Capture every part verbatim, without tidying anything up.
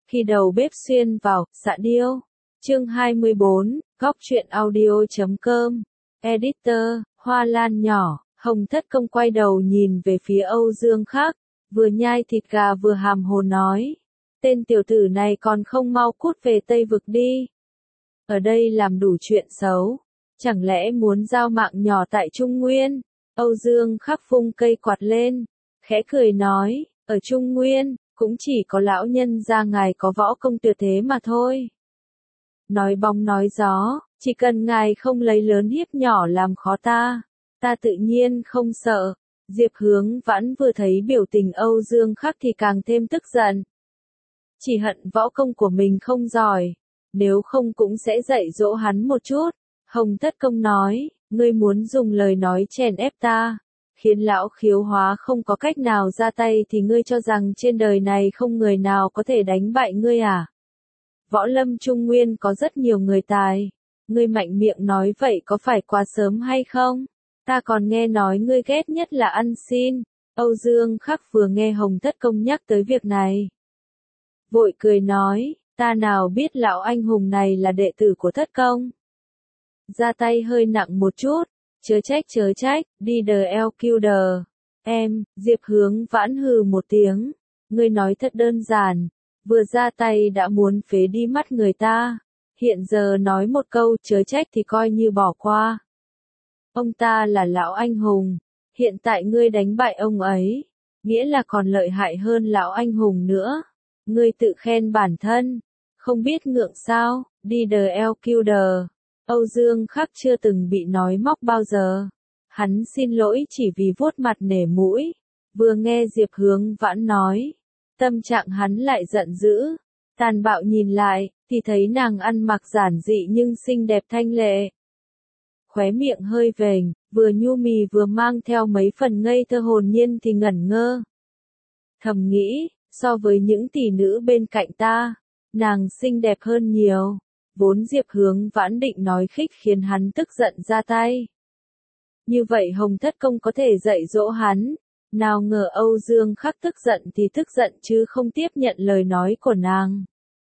Khi đầu bếp xuyên vào, xạ điêu. Chương hai mươi bốn, góc truyện audio chấm com. Editor, Hoa Lan nhỏ. Hồng Thất Công quay đầu nhìn về phía Âu Dương Khắc, vừa nhai thịt gà vừa hàm hồ nói. Tên tiểu tử này còn không mau cút về Tây Vực đi. Ở đây làm đủ chuyện xấu. Chẳng lẽ muốn giao mạng nhỏ tại Trung Nguyên? Âu Dương Khắc vung cây quạt lên, khẽ cười nói, ở Trung Nguyên, cũng chỉ có lão nhân gia ngài có võ công tuyệt thế mà thôi. Nói bóng nói gió, chỉ cần ngài không lấy lớn hiếp nhỏ làm khó ta, ta tự nhiên không sợ. Diệp Hướng Vãn vừa thấy biểu tình Âu Dương Khắc thì càng thêm tức giận. Chỉ hận võ công của mình không giỏi, nếu không cũng sẽ dạy dỗ hắn một chút. Hồng Thất Công nói, ngươi muốn dùng lời nói chèn ép ta, khiến lão Khiếu Hóa không có cách nào ra tay thì ngươi cho rằng trên đời này không người nào có thể đánh bại ngươi à? Võ lâm Trung Nguyên có rất nhiều người tài, ngươi mạnh miệng nói vậy có phải quá sớm hay không? Ta còn nghe nói ngươi ghét nhất là ăn xin. Âu Dương Khắc vừa nghe Hồng Thất Công nhắc tới việc này, vội cười nói, ta nào biết lão anh hùng này là đệ tử của Thất Công. Ra tay hơi nặng một chút, chớ trách chớ trách, đi đờ eo kiu đờ. Em, Diệp Hướng Vãn hừ một tiếng, ngươi nói thật đơn giản, vừa ra tay đã muốn phế đi mắt người ta, hiện giờ nói một câu chớ trách thì coi như bỏ qua. Ông ta là lão anh hùng, hiện tại ngươi đánh bại ông ấy, nghĩa là còn lợi hại hơn lão anh hùng nữa. Ngươi tự khen bản thân, không biết ngượng sao, đi đờ eo kiu đờ. Âu Dương Khắc chưa từng bị nói móc bao giờ. Hắn xin lỗi chỉ vì vuốt mặt nể mũi. Vừa nghe Diệp Hướng Vãn nói, tâm trạng hắn lại giận dữ. Tàn bạo nhìn lại, thì thấy nàng ăn mặc giản dị nhưng xinh đẹp thanh lệ. Khóe miệng hơi vểnh, vừa nhu mì vừa mang theo mấy phần ngây thơ hồn nhiên thì ngẩn ngơ. Thầm nghĩ, so với những tỷ nữ bên cạnh ta, nàng xinh đẹp hơn nhiều. Vốn Diệp Hướng Vãn định nói khích khiến hắn tức giận ra tay. Như vậy Hồng Thất Công có thể dạy dỗ hắn, nào ngờ Âu Dương Khắc tức giận thì tức giận chứ không tiếp nhận lời nói của nàng.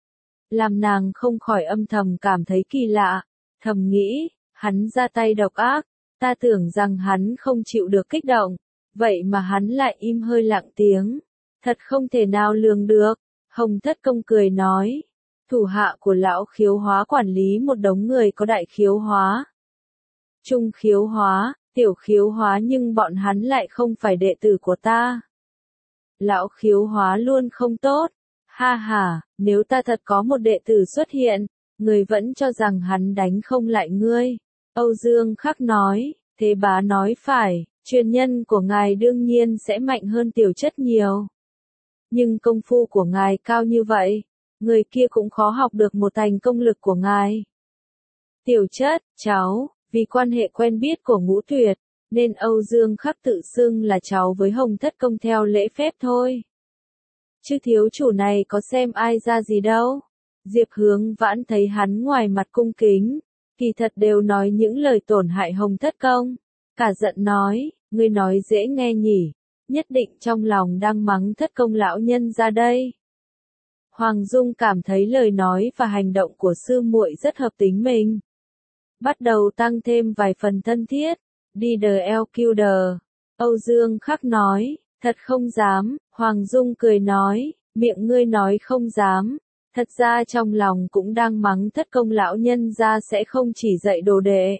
Làm nàng không khỏi âm thầm cảm thấy kỳ lạ, thầm nghĩ, hắn ra tay độc ác, ta tưởng rằng hắn không chịu được kích động, vậy mà hắn lại im hơi lặng tiếng, thật không thể nào lường được. Hồng Thất Công cười nói, thủ hạ của lão Khiếu Hóa quản lý một đống người có đại khiếu hóa, trung khiếu hóa, tiểu khiếu hóa, nhưng bọn hắn lại không phải đệ tử của ta. Lão Khiếu Hóa luôn không tốt, ha ha, nếu ta thật có một đệ tử xuất hiện, người vẫn cho rằng hắn đánh không lại ngươi. Âu Dương Khắc nói, thế bá nói phải, truyền nhân của ngài đương nhiên sẽ mạnh hơn tiểu chất nhiều. Nhưng công phu của ngài cao như vậy, người kia cũng khó học được một thành công lực của ngài. Tiểu chất, cháu, vì quan hệ quen biết của Ngũ Tuyệt, nên Âu Dương Khắc tự xưng là cháu với Hồng Thất Công theo lễ phép thôi. Chứ thiếu chủ này có xem ai ra gì đâu. Diệp Hướng Vãn thấy hắn ngoài mặt cung kính, kỳ thật đều nói những lời tổn hại Hồng Thất Công. Cả giận nói, ngươi nói dễ nghe nhỉ, nhất định trong lòng đang mắng Thất Công lão nhân ra đây. Hoàng Dung cảm thấy lời nói và hành động của sư muội rất hợp tính mình. Bắt đầu tăng thêm vài phần thân thiết, đi đờ eo kiu đờ. Âu Dương Khắc nói, thật không dám. Hoàng Dung cười nói, miệng ngươi nói không dám, thật ra trong lòng cũng đang mắng Thất Công lão nhân ra sẽ không chỉ dạy đồ đệ.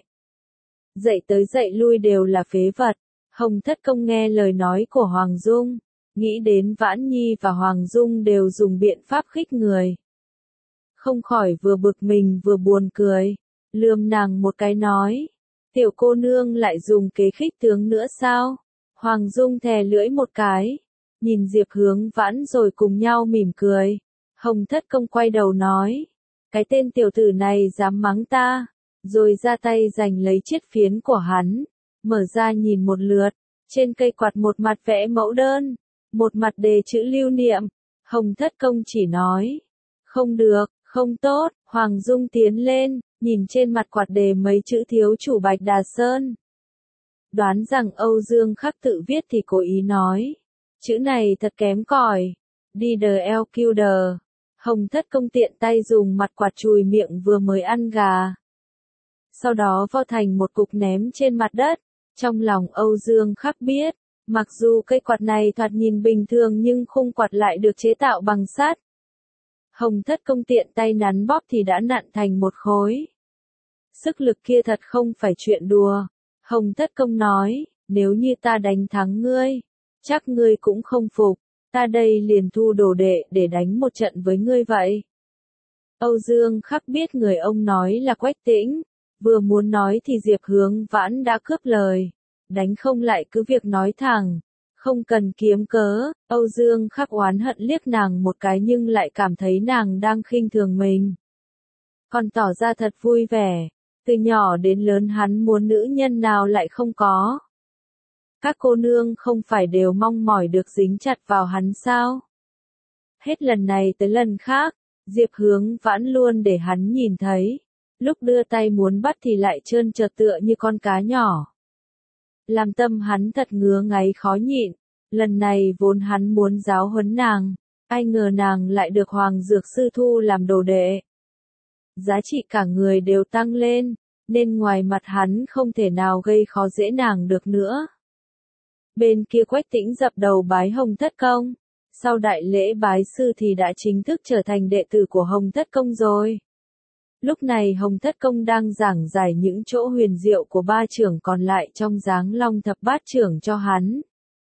Dạy tới dạy lui đều là phế vật. Hồng Thất Công nghe lời nói của Hoàng Dung, nghĩ đến Vãn Nhi và Hoàng Dung đều dùng biện pháp khích người. Không khỏi vừa bực mình vừa buồn cười, lườm nàng một cái nói, tiểu cô nương lại dùng kế khích tướng nữa sao? Hoàng Dung thè lưỡi một cái, nhìn Diệp Hướng Vãn rồi cùng nhau mỉm cười. Hồng Thất Công quay đầu nói, cái tên tiểu tử này dám mắng ta, rồi ra tay giành lấy chiếc phiến của hắn, mở ra nhìn một lượt, trên cây quạt một mặt vẽ mẫu đơn, một mặt đề chữ lưu niệm. Hồng Thất Công chỉ nói, không được, không tốt. Hoàng Dung tiến lên, nhìn trên mặt quạt đề mấy chữ thiếu chủ Bạch Đà Sơn. Đoán rằng Âu Dương Khắc tự viết thì cố ý nói, chữ này thật kém cỏi, đi đờ eo kiu đờ. Hồng Thất Công tiện tay dùng mặt quạt chùi miệng vừa mới ăn gà. Sau đó vo thành một cục ném trên mặt đất. Trong lòng Âu Dương Khắc biết, mặc dù cây quạt này thoạt nhìn bình thường nhưng khung quạt lại được chế tạo bằng sắt. Hồng Thất Công tiện tay nắn bóp thì đã nặn thành một khối. Sức lực kia thật không phải chuyện đùa. Hồng Thất Công nói, nếu như ta đánh thắng ngươi, chắc ngươi cũng không phục, ta đây liền thu đồ đệ để đánh một trận với ngươi vậy. Âu Dương Khắc biết người ông nói là Quách Tĩnh, vừa muốn nói thì Diệp Hướng Vãn đã cướp lời, đánh không lại cứ việc nói thẳng, không cần kiếm cớ. Âu Dương Khắc oán hận liếc nàng một cái nhưng lại cảm thấy nàng đang khinh thường mình. Còn tỏ ra thật vui vẻ, từ nhỏ đến lớn hắn muốn nữ nhân nào lại không có. Các cô nương không phải đều mong mỏi được dính chặt vào hắn sao? Hết lần này tới lần khác, Diệp Hướng Vãn luôn để hắn nhìn thấy, lúc đưa tay muốn bắt thì lại trơn trượt tựa như con cá nhỏ. Làm tâm hắn thật ngứa ngáy khó nhịn, lần này vốn hắn muốn giáo huấn nàng, ai ngờ nàng lại được Hoàng Dược Sư thu làm đồ đệ. Giá trị cả người đều tăng lên, nên ngoài mặt hắn không thể nào gây khó dễ nàng được nữa. Bên kia Quách Tĩnh dập đầu bái Hồng Thất Công, sau đại lễ bái sư thì đã chính thức trở thành đệ tử của Hồng Thất Công rồi. Lúc này Hồng Thất Công đang giảng giải những chỗ huyền diệu của ba trưởng còn lại trong Giáng Long Thập Bát Trưởng cho hắn.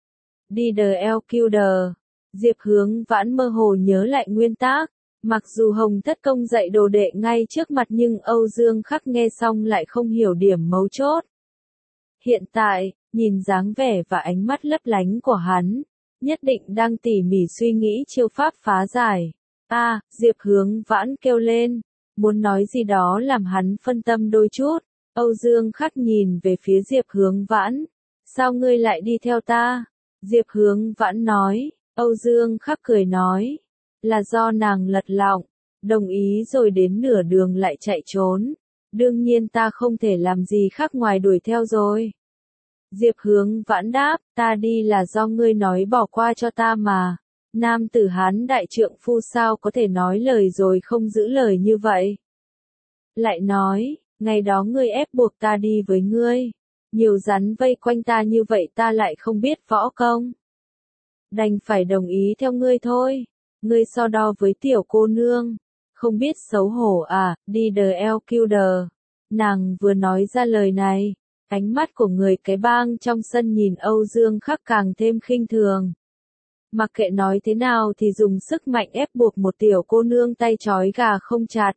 Đi đờ eo kiu đờ, Diệp Hướng Vãn mơ hồ nhớ lại nguyên tắc, mặc dù Hồng Thất Công dạy đồ đệ ngay trước mặt nhưng Âu Dương Khắc nghe xong lại không hiểu điểm mấu chốt. Hiện tại, nhìn dáng vẻ và ánh mắt lấp lánh của hắn, nhất định đang tỉ mỉ suy nghĩ chiêu pháp phá giải. A, à, Diệp Hướng Vãn kêu lên, muốn nói gì đó làm hắn phân tâm đôi chút. Âu Dương Khắc nhìn về phía Diệp Hướng Vãn, sao ngươi lại đi theo ta? Diệp Hướng Vãn nói, Âu Dương Khắc cười nói, là do nàng lật lọng, đồng ý rồi đến nửa đường lại chạy trốn, đương nhiên ta không thể làm gì khác ngoài đuổi theo rồi. Diệp Hướng Vãn đáp, ta đi là do ngươi nói bỏ qua cho ta mà. Nam tử Hán đại trượng phu sao có thể nói lời rồi không giữ lời như vậy. Lại nói, ngày đó ngươi ép buộc ta đi với ngươi, nhiều rắn vây quanh ta như vậy ta lại không biết võ công. Đành phải đồng ý theo ngươi thôi, ngươi so đo với tiểu cô nương, không biết xấu hổ à, đi đờ eo kiu đờ. Nàng vừa nói ra lời này, ánh mắt của người cái bang trong sân nhìn Âu Dương Khắc càng thêm khinh thường. Mặc kệ nói thế nào thì dùng sức mạnh ép buộc một tiểu cô nương tay trói gà không chặt.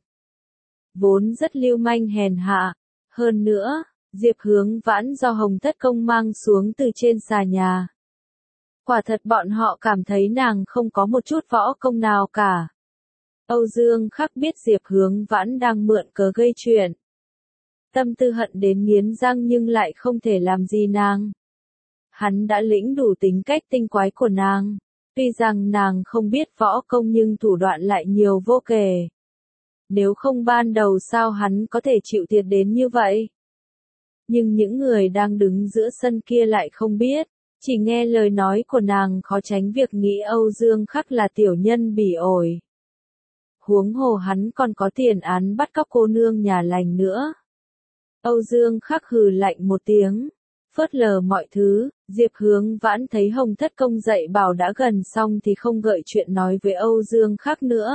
Vốn rất lưu manh hèn hạ. Hơn nữa, Diệp Hướng Vãn do Hồng Thất Công mang xuống từ trên xà nhà. Quả thật bọn họ cảm thấy nàng không có một chút võ công nào cả. Âu Dương Khắc biết Diệp Hướng Vãn đang mượn cớ gây chuyện. Tâm tư hận đến nghiến răng nhưng lại không thể làm gì nàng. Hắn đã lĩnh đủ tính cách tinh quái của nàng. Tuy rằng nàng không biết võ công nhưng thủ đoạn lại nhiều vô kể. Nếu không ban đầu sao hắn có thể chịu thiệt đến như vậy? Nhưng những người đang đứng giữa sân kia lại không biết. Chỉ nghe lời nói của nàng khó tránh việc nghĩ Âu Dương Khắc là tiểu nhân bỉ ổi. Huống hồ hắn còn có tiền án bắt cóc cô nương nhà lành nữa. Âu Dương Khắc hừ lạnh một tiếng, phớt lờ mọi thứ. Diệp Hướng Vãn thấy Hồng Thất Công dạy bảo đã gần xong thì không gợi chuyện nói với Âu Dương Khắc nữa.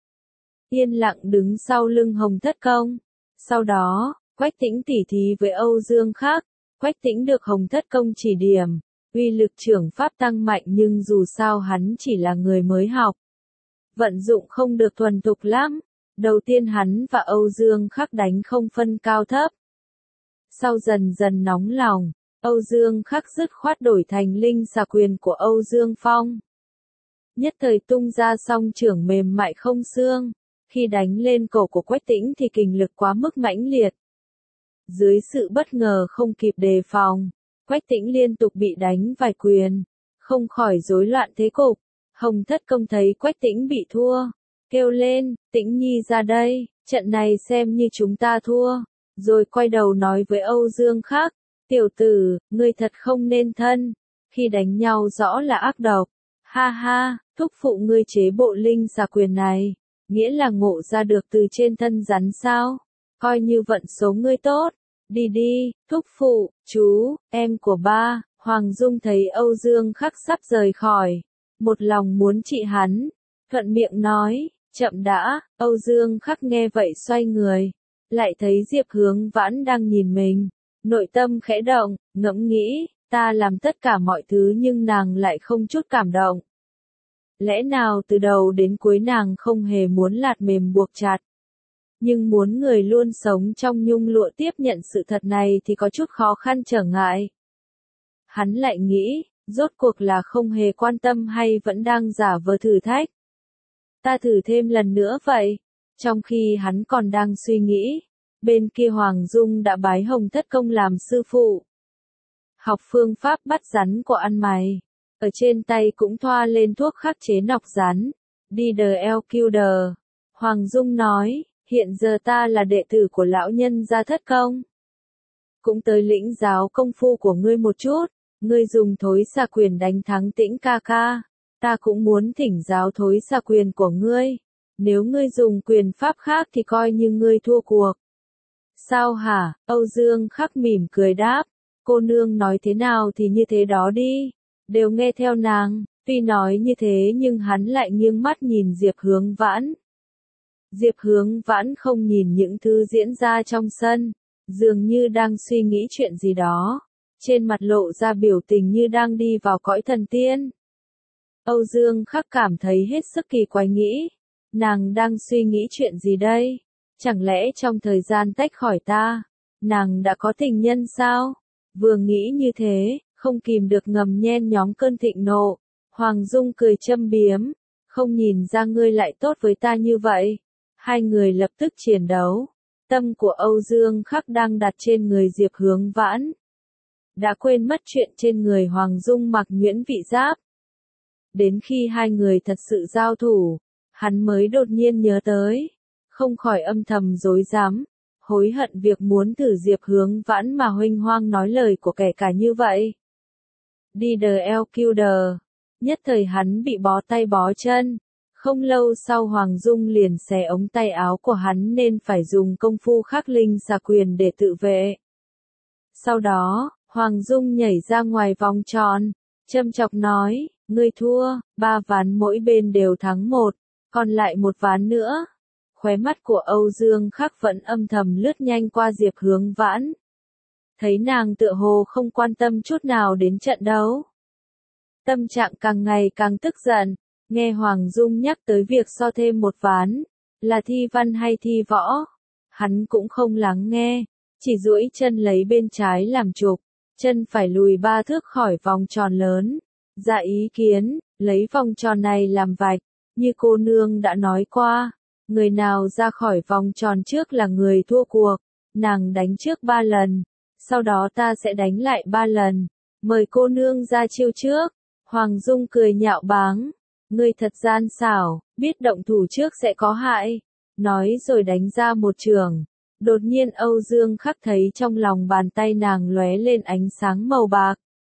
Yên lặng đứng sau lưng Hồng Thất Công. Sau đó, Quách Tĩnh tỉ thí với Âu Dương Khắc. Quách Tĩnh được Hồng Thất Công chỉ điểm, uy lực trưởng pháp tăng mạnh nhưng dù sao hắn chỉ là người mới học. Vận dụng không được thuần thục lắm. Đầu tiên hắn và Âu Dương Khắc đánh không phân cao thấp. Sau dần dần nóng lòng, Âu Dương Khắc dứt khoát đổi thành linh xà quyền của Âu Dương Phong. Nhất thời tung ra song trưởng mềm mại không xương, khi đánh lên cổ của Quách Tĩnh thì kình lực quá mức mãnh liệt. Dưới sự bất ngờ không kịp đề phòng, Quách Tĩnh liên tục bị đánh vài quyền, không khỏi rối loạn thế cục. Hồng Thất Công thấy Quách Tĩnh bị thua, kêu lên, Tĩnh Nhi ra đây, trận này xem như chúng ta thua. Rồi quay đầu nói với Âu Dương Khắc, tiểu tử, ngươi thật không nên thân, khi đánh nhau rõ là ác độc. Ha ha, thúc phụ ngươi chế bộ linh xà quyền này, Nghĩa là ngộ ra được từ trên thân rắn sao? Coi như vận số ngươi tốt. Đi đi, thúc phụ, chú, em của ba. Hoàng Dung thấy Âu Dương Khắc sắp rời khỏi. Một lòng muốn trị hắn. Thuận miệng nói, chậm đã. Âu Dương Khắc nghe vậy xoay người. Lại thấy Diệp Hướng Vãn đang nhìn mình. Nội tâm khẽ động, ngẫm nghĩ, ta làm tất cả mọi thứ nhưng nàng lại không chút cảm động. Lẽ nào từ đầu đến cuối nàng không hề muốn lạt mềm buộc chặt. Nhưng muốn người luôn sống trong nhung lụa tiếp nhận sự thật này thì có chút khó khăn trở ngại. Hắn lại nghĩ, rốt cuộc là không hề quan tâm hay vẫn đang giả vờ thử thách. Ta thử thêm lần nữa vậy. Trong khi hắn còn đang suy nghĩ, bên kia Hoàng Dung đã bái Hồng Thất Công làm sư phụ. Học phương pháp bắt rắn của ăn mày. Ở trên tay cũng thoa lên thuốc khắc chế nọc rắn. đi đờ eo kiu đờ. Hoàng Dung nói, hiện giờ ta là đệ tử của lão nhân gia Thất Công. Cũng tới lĩnh giáo công phu của ngươi một chút. Ngươi dùng thối xà quyền đánh thắng Tĩnh ca ca. Ta cũng muốn thỉnh giáo thối xà quyền của ngươi. Nếu ngươi dùng quyền pháp khác thì coi như ngươi thua cuộc. Sao hả? Âu Dương Khắc mỉm cười đáp. Cô nương nói thế nào thì như thế đó đi. Đều nghe theo nàng. Tuy nói như thế nhưng hắn lại nghiêng mắt nhìn Diệp Hướng Vãn. Diệp Hướng Vãn không nhìn những thứ diễn ra trong sân. Dường như đang suy nghĩ chuyện gì đó. Trên mặt lộ ra biểu tình như đang đi vào cõi thần tiên. Âu Dương Khắc cảm thấy hết sức kỳ quái nghĩ. Nàng đang suy nghĩ chuyện gì đây? Chẳng lẽ trong thời gian tách khỏi ta, nàng đã có tình nhân sao? Vừa nghĩ như thế, không kìm được ngầm nhen nhóm cơn thịnh nộ. Hoàng Dung cười châm biếm, không nhìn ra ngươi lại tốt với ta như vậy. Hai người lập tức chiến đấu. Tâm của Âu Dương Khắc đang đặt trên người Diệp Hướng Vãn. Đã quên mất chuyện trên người Hoàng Dung mặc nhuyễn vị giáp. Đến khi hai người thật sự giao thủ, hắn mới đột nhiên nhớ tới. Không khỏi âm thầm rối rắm, hối hận việc muốn thử Diệp Hướng Vãn mà huênh hoang nói lời của kẻ cả như vậy. đi đờ eo kiu đờ. Nhất thời hắn bị bó tay bó chân. Không lâu sau Hoàng Dung liền xé ống tay áo của hắn nên phải dùng công phu khắc linh xà quyền để tự vệ. Sau đó, Hoàng Dung nhảy ra ngoài vòng tròn, châm chọc nói, ngươi thua, ba ván mỗi bên đều thắng một, còn lại một ván nữa. Khóe mắt của Âu Dương Khắc vẫn âm thầm lướt nhanh qua Diệp Hướng Vãn. Thấy nàng tựa hồ không quan tâm chút nào đến trận đấu. Tâm trạng càng ngày càng tức giận, nghe Hoàng Dung nhắc tới việc so thêm một ván, là thi văn hay thi võ. Hắn cũng không lắng nghe, chỉ duỗi chân lấy bên trái làm trục, chân phải lùi ba thước khỏi vòng tròn lớn. Ra ý kiến, lấy vòng tròn này làm vạch, như cô nương đã nói qua. Người nào ra khỏi vòng tròn trước là người thua cuộc. Nàng đánh trước ba lần, sau đó ta sẽ đánh lại ba lần. Mời cô nương ra chiêu trước. Hoàng Dung cười nhạo báng. Ngươi thật gian xảo, biết động thủ trước sẽ có hại. Nói rồi đánh ra một chưởng. Đột nhiên Âu Dương Khắc thấy trong lòng bàn tay nàng lóe lên ánh sáng màu bạc.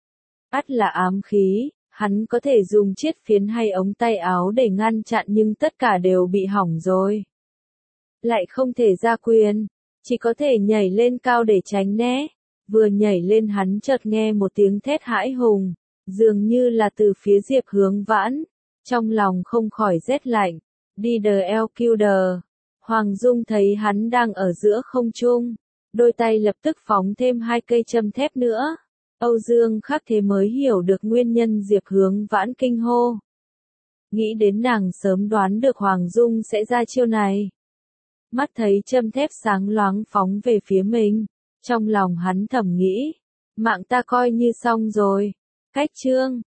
Ắt là ám khí. Hắn có thể dùng chiết phiến hay ống tay áo để ngăn chặn nhưng tất cả đều bị hỏng rồi. Lại không thể ra quyền, chỉ có thể nhảy lên cao để tránh né. Vừa nhảy lên hắn chợt nghe một tiếng thét hãi hùng, dường như là từ phía Diệp Hướng Vãn. Trong lòng không khỏi rét lạnh, đi đờ eo kiu đờ. Hoàng Dung thấy hắn đang ở giữa không trung, đôi tay lập tức phóng thêm hai cây châm thép nữa. Âu Dương Khắc thế mới hiểu được nguyên nhân Diệp Hướng Vãn kinh hô. Nghĩ đến nàng sớm đoán được Hoàng Dung sẽ ra chiêu này. Mắt thấy châm thép sáng loáng phóng về phía mình. Trong lòng hắn thầm nghĩ. Mạng ta coi như xong rồi. Cách chương.